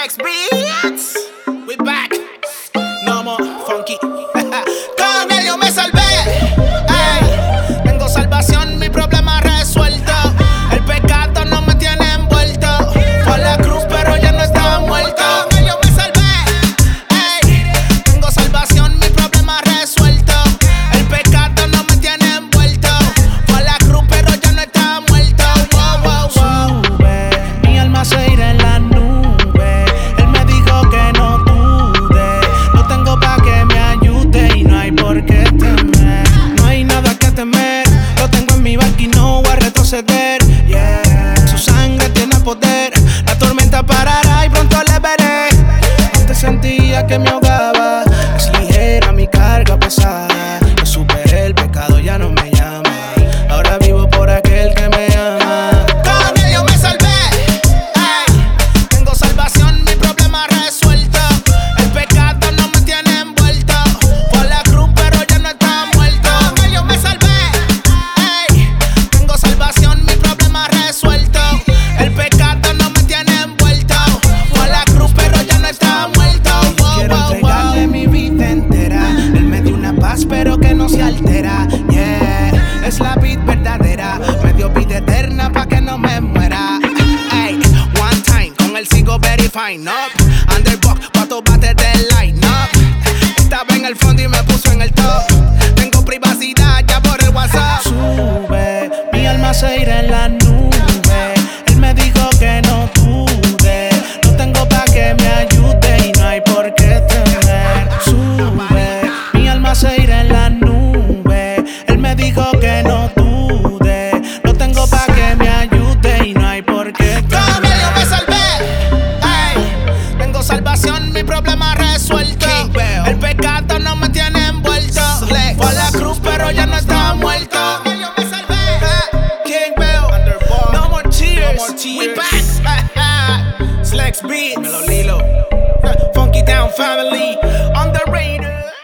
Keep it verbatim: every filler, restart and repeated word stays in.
Slex Beats, we back. No more funky. Con él yo me salvé. Ey, tengo salvación, mi problema resuelto. El pecado no me tiene envuelto. Fue a la cruz, pero ya no está muerto. Con él yo me salvé. Ey, tengo salvación, mi problema resuelto. El pecado no me tiene envuelto. Fue a la cruz, pero ya no está muerto. Wow, wow, wow. Sube, mi alma se irá en la nube. Él me dijo que no dude. Lo tengo pa' que me ayude y no hay por qué temer. No hay nada que temer. Lo tengo en mi barco y no voy a retroceder. Yeah. Su sangre tiene poder. La tormenta parará y pronto le veré. Antes sentía que me ahogaba. Es ligera mi carga pesada. Yo superé el pecado, ya no me llama. Ahora vivo por aquel que me ama. Con él yo me salvé. Ey, tengo salvación, mi problema resuelto. El pecado no me tiene envuelto. Fue a la cruz, pero ya no está muerto. Con él yo me salvé. Ey, tengo salvación, mi problema resuelto. El pecado no me tiene envuelto. Fue a la cruz, pero ya no está muerto. Wow, Quiero wow, entregarle wow. mi vida entera. Él me dio una paz, pero que no se altera. Yeah, es la vida verdadera. Me dio vida eterna pa' que no me muera. Ey, one time, con él sigo very fine, up. Underbox, cuatro bates de line up. Estaba en el fondo y me puso en el top. Tengo privacidad ya por el WhatsApp. Sube, mi alma se irá en la nube. Él me dijo que no dude. Lo tengo pa' que me ayude y no hay por qué temer. Sube, mi alma se irá en la nube. Él me dijo que no dude. Lo tengo pa' que me ayude y no hay por qué Con él yo me temer. salvé. Ey, tengo salvación, mi problema resuelto. El pecado no me tiene envuelto. Fue a la cruz, pero ya no está muerto. Con él yo me salvé. King Bell, no more tears. We back. Slex Beats, Melo Lilo, Funky Town Family, Underrated.